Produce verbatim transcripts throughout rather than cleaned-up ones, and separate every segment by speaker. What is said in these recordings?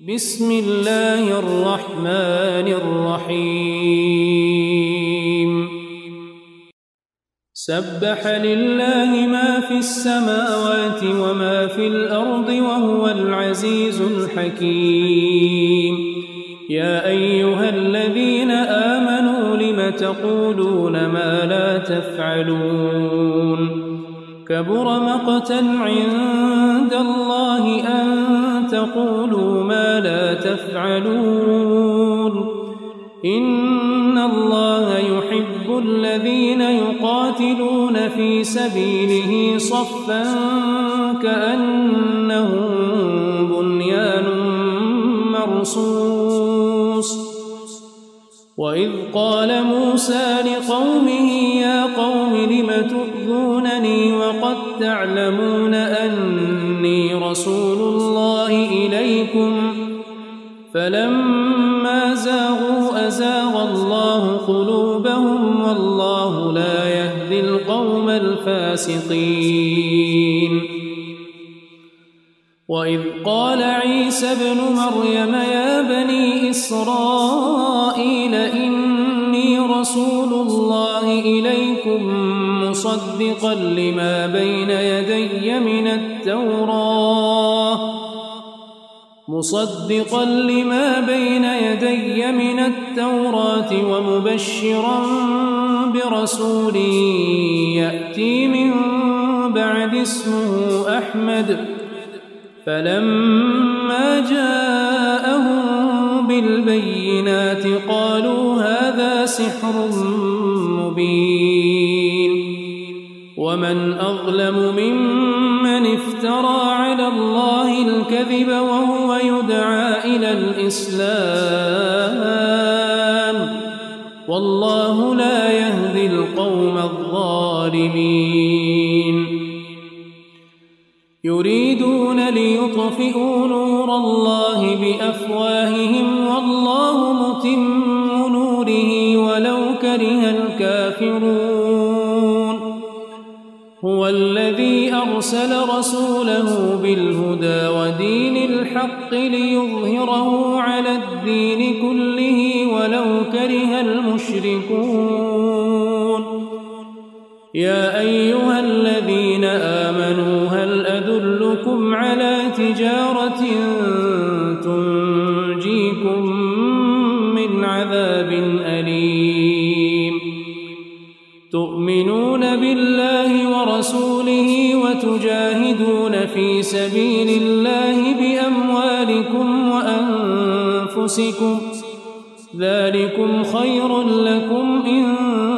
Speaker 1: بسم الله الرحمن الرحيم سبح لله ما في السماوات وما في الأرض وهو العزيز الحكيم يا أيها الذين آمنوا لم تقولون ما لا تفعلون كبر مقتا عند الله أن تقولوا ما لا تفعلون إن الله يحب الذين يقاتلون في سبيله صفا كأنهم بنيان مرصوص وإذ قال موسى لقومه يا قوم لم تؤذونني وقد تعلمون أني رسول الله إليكم فلما زاغوا أزاغ الله قلوبهم والله لا يهدي القوم الفاسقين وإذ قال عيسى ابن مريم يا بني إسرائيل إني رسول الله إليكم مصدقا لما بين يدي من التوراة مصدقا لما بين يدي من التوراة ومبشرا برسول يأتي من بعد اسمه أحمد فلما جاءهم بالبينات قالوا هذا سحر مبين ومن أظلم ممن افترى على الله الكذب وهو يدعى إلى الإسلام والله لا يهدي القوم الظالمين يريدون ليطفئوا نور الله بأفواههم والله متم نوره ولو كره الكافرون هو الذي أرسل رسوله بالهدى ودين الحق ليظهره على الدين كله ولو كره المشركون يا أيها الذين آمنوا هل أدلكم على تجارة تنجيكم من عذاب أليم تؤمنون بالله ورسوله وتجاهدون في سبيل الله بأموالكم وأنفسكم ذلكم خير لكم إن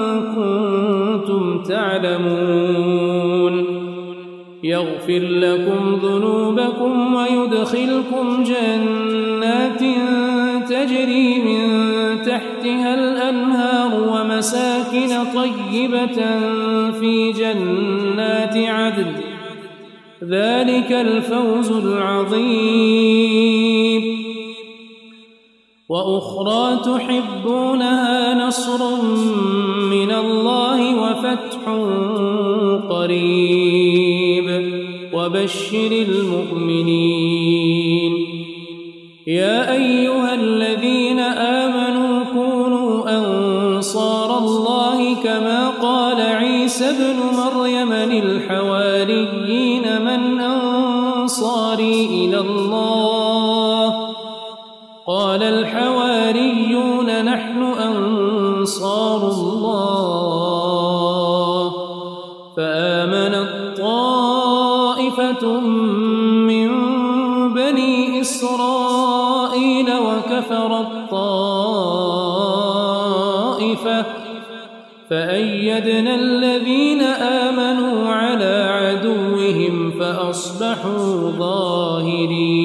Speaker 1: كنتم تعلمون يغفر لكم ذنوبكم ويدخلكم جنات تجري من تحتها الأنهار ومساكن طيبة في جنات عدن ذلك الفوز العظيم وأخرى تحبونها نصر من الله وفتح قريب وبشر المؤمنين يا أيها الذين آمنوا كونوا أنصار الله كما قال عيسى ابن مريم للحواريين من أنصاري إلى الله قال الحواريون نحن أنصار الله فآمنت طائفة من بني إسرائيل وكفرت طائفة فأيدنا الذين آمنوا على عدوهم فأصبحوا ظاهرين